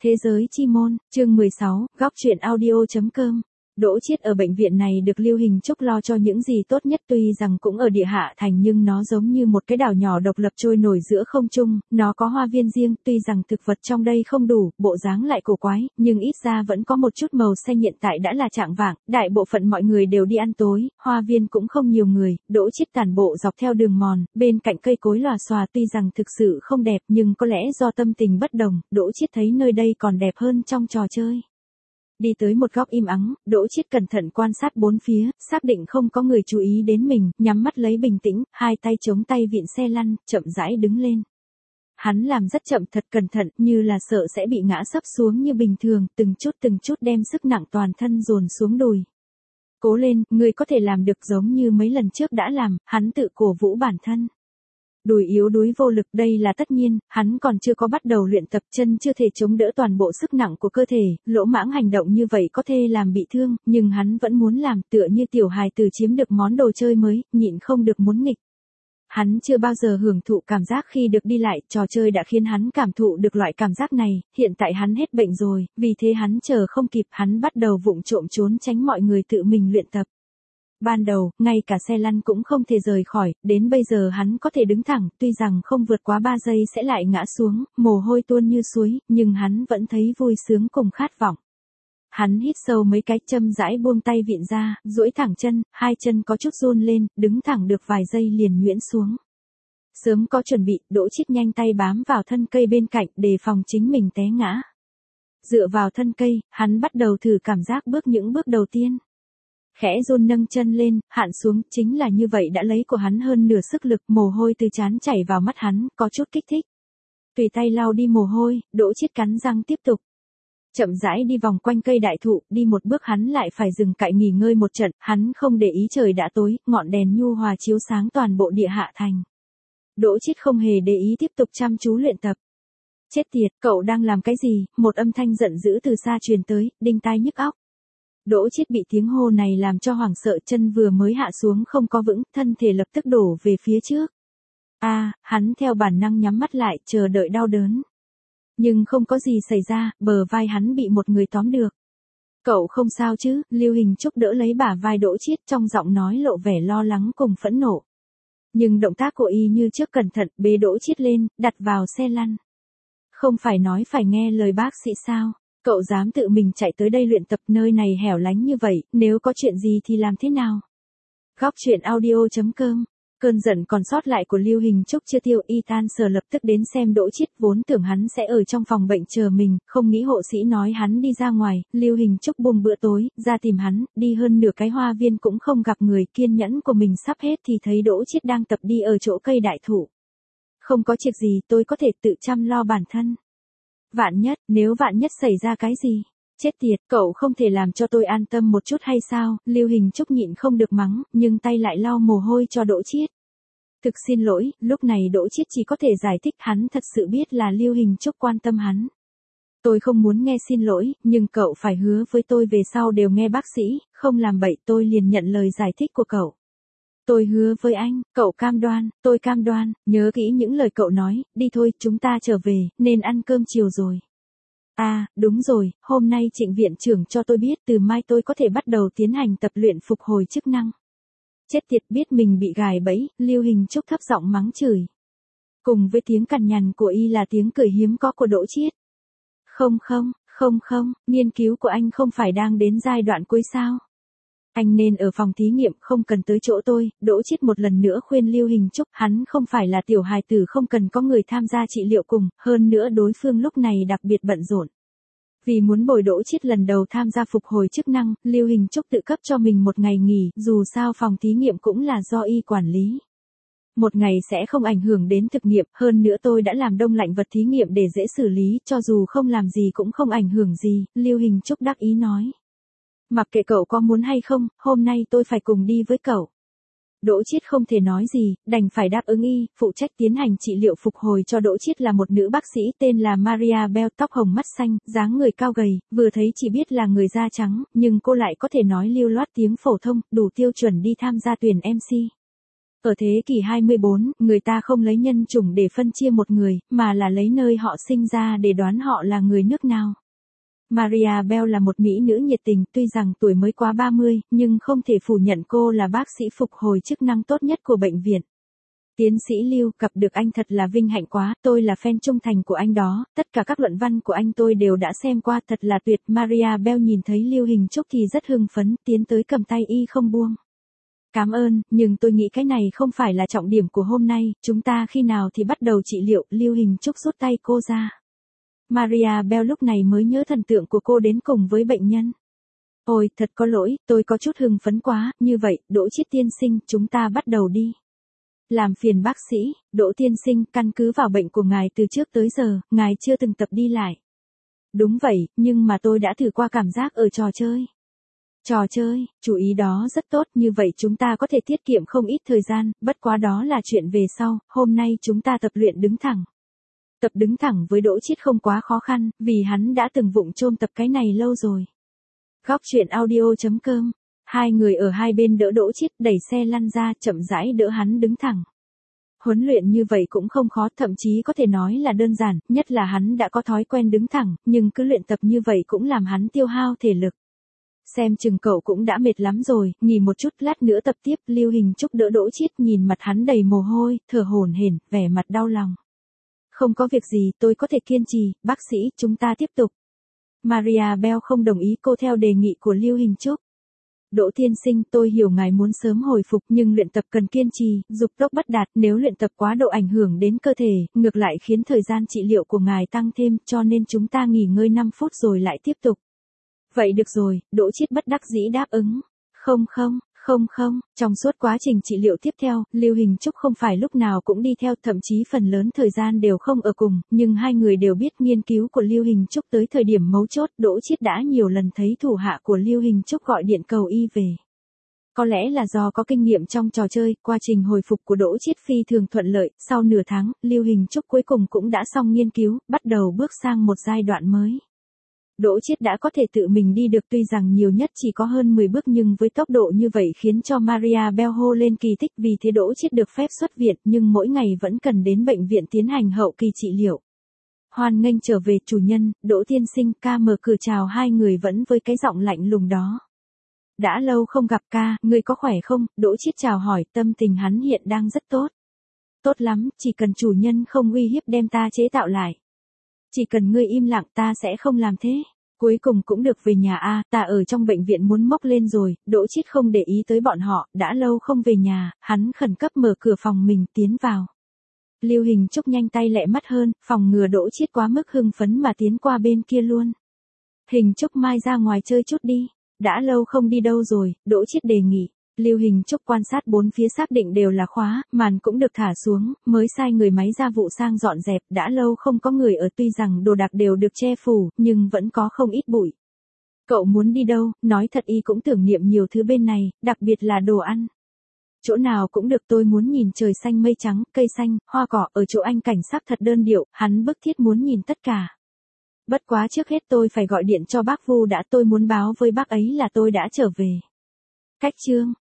Thế giới chi môn, chương 16, góc truyện audio.com. Đỗ Chiết ở bệnh viện này được Lưu Hình Trúc lo cho những gì tốt nhất, tuy rằng cũng ở địa hạ thành nhưng nó giống như một cái đảo nhỏ độc lập trôi nổi giữa không trung, nó có hoa viên riêng, tuy rằng thực vật trong đây không đủ, bộ dáng lại cổ quái, nhưng ít ra vẫn có một chút màu xanh. Hiện tại đã là chạng vạng, đại bộ phận mọi người đều đi ăn tối, hoa viên cũng không nhiều người. Đỗ Chiết tản bộ dọc theo đường mòn, bên cạnh cây cối lòa xòa, tuy rằng thực sự không đẹp nhưng có lẽ do tâm tình bất đồng, Đỗ Chiết thấy nơi đây còn đẹp hơn trong trò chơi. Đi tới một góc im ắng, Đỗ Chiết cẩn thận quan sát bốn phía, xác định không có người chú ý đến mình, nhắm mắt lấy bình tĩnh, hai tay chống tay vịn xe lăn, chậm rãi đứng lên. Hắn làm rất chậm, thật cẩn thận, như là sợ sẽ bị ngã sấp xuống như bình thường, từng chút đem sức nặng toàn thân dồn xuống đùi. Cố lên, ngươi có thể làm được, giống như mấy lần trước đã làm, hắn tự cổ vũ bản thân. Đùi yếu đuối vô lực, đây là tất nhiên, hắn còn chưa có bắt đầu luyện tập, chân chưa thể chống đỡ toàn bộ sức nặng của cơ thể, lỗ mãng hành động như vậy có thể làm bị thương, nhưng hắn vẫn muốn làm, tựa như tiểu hài tử chiếm được món đồ chơi mới, nhịn không được muốn nghịch. Hắn chưa bao giờ hưởng thụ cảm giác khi được đi lại, trò chơi đã khiến hắn cảm thụ được loại cảm giác này, hiện tại hắn hết bệnh rồi, vì thế hắn chờ không kịp, hắn bắt đầu vụng trộm trốn tránh mọi người, tự mình luyện tập. Ban đầu, ngay cả xe lăn cũng không thể rời khỏi, đến bây giờ hắn có thể đứng thẳng, tuy rằng không vượt quá 3 giây sẽ lại ngã xuống, mồ hôi tuôn như suối, nhưng hắn vẫn thấy vui sướng cùng khát vọng. Hắn hít sâu mấy cái, chậm rãi buông tay vịn ra, duỗi thẳng chân, hai chân có chút run lên, đứng thẳng được vài giây liền nhuyễn xuống. Sớm có chuẩn bị, Đỗ Chiết nhanh tay bám vào thân cây bên cạnh, đề phòng chính mình té ngã. Dựa vào thân cây, hắn bắt đầu thử cảm giác những bước đầu tiên. Khẽ run nâng chân lên, hạn xuống, chính là như vậy đã lấy của hắn hơn nửa sức lực, mồ hôi từ trán chảy vào mắt hắn, có chút kích thích. Tùy tay lau đi mồ hôi, Đỗ Chiết cắn răng tiếp tục. Chậm rãi đi vòng quanh cây đại thụ, đi một bước hắn lại phải dừng cại nghỉ ngơi một trận, hắn không để ý trời đã tối, ngọn đèn nhu hòa chiếu sáng toàn bộ địa hạ thành. Đỗ Chiết không hề để ý, tiếp tục chăm chú luyện tập. Chết tiệt, cậu đang làm cái gì? Một âm thanh giận dữ từ xa truyền tới, đinh tai nhức óc. Đỗ Chiết bị tiếng hô này làm cho hoảng sợ, chân vừa mới hạ xuống không có vững, thân thể lập tức đổ về phía trước. Hắn theo bản năng nhắm mắt lại, chờ đợi đau đớn. Nhưng không có gì xảy ra, bờ vai hắn bị một người tóm được. Cậu không sao chứ? Lưu Hình Trúc đỡ lấy bả vai Đỗ Chiết, trong giọng nói lộ vẻ lo lắng cùng phẫn nộ. Nhưng động tác của y như trước, cẩn thận, bế Đỗ Chiết lên, đặt vào xe lăn. Không phải nói phải nghe lời bác sĩ sao? Cậu dám tự mình chạy tới đây luyện tập, nơi này hẻo lánh như vậy, nếu có chuyện gì thì làm thế nào? Góc truyện audio.com. Cơn giận còn sót lại của Lưu Hình Trúc chưa tiêu, y tan sờ lập tức đến xem Đỗ Chiết, vốn tưởng hắn sẽ ở trong phòng bệnh chờ mình, không nghĩ hộ sĩ nói hắn đi ra ngoài. Lưu Hình Trúc buông bữa tối, ra tìm hắn, đi hơn nửa cái hoa viên cũng không gặp người, kiên nhẫn của mình sắp hết thì thấy Đỗ Chiết đang tập đi ở chỗ cây đại thụ. Không có chuyện gì, tôi có thể tự chăm lo bản thân. Nếu vạn nhất xảy ra cái gì? Chết tiệt, cậu không thể làm cho tôi an tâm một chút hay sao? Lưu Hình Trúc nhịn không được mắng, nhưng tay lại lau mồ hôi cho Đỗ Chiết. Thực xin lỗi, lúc này Đỗ Chiết chỉ có thể giải thích, hắn thật sự biết là Lưu Hình Trúc quan tâm hắn. Tôi không muốn nghe xin lỗi, nhưng cậu phải hứa với tôi về sau đều nghe bác sĩ, không làm bậy. Tôi liền nhận lời giải thích của cậu. Tôi hứa với anh, cậu cam đoan, tôi cam đoan, nhớ kỹ những lời cậu nói, đi thôi, chúng ta trở về, nên ăn cơm chiều rồi. Đúng rồi, hôm nay Trịnh viện trưởng cho tôi biết từ mai tôi có thể bắt đầu tiến hành tập luyện phục hồi chức năng. Chết tiệt, biết mình bị gài bẫy, Lưu Hình Trúc thấp giọng mắng chửi. Cùng với tiếng cằn nhằn của y là tiếng cười hiếm có của Đỗ Chiết. Không, nghiên cứu của anh không phải đang đến giai đoạn cuối sao? Anh nên ở phòng thí nghiệm, không cần tới chỗ tôi. Đỗ Chiết một lần nữa khuyên Lưu Hình Trúc, hắn không phải là tiểu hài tử không cần có người tham gia trị liệu cùng, hơn nữa đối phương lúc này đặc biệt bận rộn. Vì muốn bồi Đỗ Chiết lần đầu tham gia phục hồi chức năng, Lưu Hình Trúc tự cấp cho mình một ngày nghỉ, dù sao phòng thí nghiệm cũng là do y quản lý. Một ngày sẽ không ảnh hưởng đến thực nghiệm, hơn nữa tôi đã làm đông lạnh vật thí nghiệm để dễ xử lý, cho dù không làm gì cũng không ảnh hưởng gì, Lưu Hình Trúc đắc ý nói. Mặc kệ cậu có muốn hay không, hôm nay tôi phải cùng đi với cậu. Đỗ Chiết không thể nói gì, đành phải đáp ứng y. Phụ trách tiến hành trị liệu phục hồi cho Đỗ Chiết là một nữ bác sĩ tên là Maria Bell, tóc hồng mắt xanh, dáng người cao gầy, vừa thấy chỉ biết là người da trắng, nhưng cô lại có thể nói lưu loát tiếng phổ thông, đủ tiêu chuẩn đi tham gia tuyển MC. Ở thế kỷ 24, người ta không lấy nhân chủng để phân chia một người, mà là lấy nơi họ sinh ra để đoán họ là người nước nào. Maria Bell là một mỹ nữ nhiệt tình, tuy rằng tuổi mới quá 30, nhưng không thể phủ nhận cô là bác sĩ phục hồi chức năng tốt nhất của bệnh viện. Tiến sĩ Lưu, gặp được anh thật là vinh hạnh quá, tôi là fan trung thành của anh đó, tất cả các luận văn của anh tôi đều đã xem qua, thật là tuyệt. Maria Bell nhìn thấy Lưu Hình Trúc thì rất hưng phấn, tiến tới cầm tay y không buông. Cảm ơn, nhưng tôi nghĩ cái này không phải là trọng điểm của hôm nay, chúng ta khi nào thì bắt đầu trị liệu. Lưu Hình Trúc rút tay cô ra. Maria Bell lúc này mới nhớ thần tượng của cô đến cùng với bệnh nhân. Ôi, thật có lỗi, tôi có chút hưng phấn quá, như vậy, Đỗ Chiết tiên sinh, chúng ta bắt đầu đi. Làm phiền bác sĩ, Đỗ tiên sinh, căn cứ vào bệnh của ngài từ trước tới giờ, ngài chưa từng tập đi lại. Đúng vậy, nhưng mà tôi đã thử qua cảm giác ở trò chơi. Trò chơi, chú ý đó rất tốt, như vậy chúng ta có thể tiết kiệm không ít thời gian, bất quá đó là chuyện về sau, hôm nay chúng ta tập luyện đứng thẳng. Tập đứng thẳng với Đỗ Chiết không quá khó khăn, vì hắn đã từng vụng chôm tập cái này lâu rồi. Góc truyện audio.com. Hai người ở hai bên đỡ Đỗ Chiết, đẩy xe lăn ra, chậm rãi đỡ hắn đứng thẳng. Huấn luyện như vậy cũng không khó, thậm chí có thể nói là đơn giản, nhất là hắn đã có thói quen đứng thẳng, nhưng cứ luyện tập như vậy cũng làm hắn tiêu hao thể lực. Xem chừng cậu cũng đã mệt lắm rồi, nghỉ một chút, lát nữa tập tiếp. Lưu Hình Trúc đỡ Đỗ Chiết, nhìn mặt hắn đầy mồ hôi, thở hổn hển, vẻ mặt đau lòng. Không có việc gì, tôi có thể kiên trì, bác sĩ, chúng ta tiếp tục. Maria Bell không đồng ý, cô theo đề nghị của Lưu Hình Trúc. Đỗ tiên sinh, tôi hiểu ngài muốn sớm hồi phục, nhưng luyện tập cần kiên trì, dục tốc bất đạt, nếu luyện tập quá độ ảnh hưởng đến cơ thể, ngược lại khiến thời gian trị liệu của ngài tăng thêm, cho nên chúng ta nghỉ ngơi 5 phút rồi lại tiếp tục. Vậy được rồi, Đỗ Chiết bất đắc dĩ đáp ứng. Không, trong suốt quá trình trị liệu tiếp theo, Lưu Hình Trúc không phải lúc nào cũng đi theo, thậm chí phần lớn thời gian đều không ở cùng, nhưng hai người đều biết nghiên cứu của Lưu Hình Trúc tới thời điểm mấu chốt, Đỗ Chiết đã nhiều lần thấy thủ hạ của Lưu Hình Trúc gọi điện cầu y về. Có lẽ là do có kinh nghiệm trong trò chơi, quá trình hồi phục của Đỗ Chiết phi thường thuận lợi, sau nửa tháng, Lưu Hình Trúc cuối cùng cũng đã xong nghiên cứu, bắt đầu bước sang một giai đoạn mới. Đỗ Chiết đã có thể tự mình đi được, tuy rằng nhiều nhất chỉ có hơn 10 bước, nhưng với tốc độ như vậy khiến cho Maria Bell hô lên kỳ tích, vì thế Đỗ Chiết được phép xuất viện, nhưng mỗi ngày vẫn cần đến bệnh viện tiến hành hậu kỳ trị liệu. Hoan nghênh trở về chủ nhân, Đỗ tiên sinh, ca mở cửa chào hai người vẫn với cái giọng lạnh lùng đó. Đã lâu không gặp ca, ngươi có khỏe không? Đỗ Chiết chào hỏi, tâm tình hắn hiện đang rất tốt. Tốt lắm, chỉ cần chủ nhân không uy hiếp đem ta chế tạo lại. Chỉ cần ngươi im lặng ta sẽ không làm thế. Cuối cùng cũng được về nhà a, ta ở trong bệnh viện muốn mốc lên rồi. Đỗ Chiết không để ý tới bọn họ, đã lâu không về nhà, hắn khẩn cấp mở cửa phòng mình tiến vào. Lưu Hình Trúc nhanh tay lẹ mắt hơn, phòng ngừa Đỗ Chiết quá mức hưng phấn mà tiến qua bên kia luôn. Hình Trúc mai ra ngoài chơi chút đi. Đã lâu không đi đâu rồi, Đỗ Chiết đề nghị. Lưu Hình Trúc quan sát bốn phía xác định đều là khóa, màn cũng được thả xuống, mới sai người máy gia vụ sang dọn dẹp, đã lâu không có người ở, tuy rằng đồ đạc đều được che phủ, nhưng vẫn có không ít bụi. Cậu muốn đi đâu? Nói thật y cũng tưởng niệm nhiều thứ bên này, đặc biệt là đồ ăn. Chỗ nào cũng được, tôi muốn nhìn trời xanh mây trắng, cây xanh, hoa cỏ, ở chỗ anh cảnh sắc thật đơn điệu, hắn bức thiết muốn nhìn tất cả. Bất quá trước hết tôi phải gọi điện cho bác Vu đã, tôi muốn báo với bác ấy là tôi đã trở về. Cách chương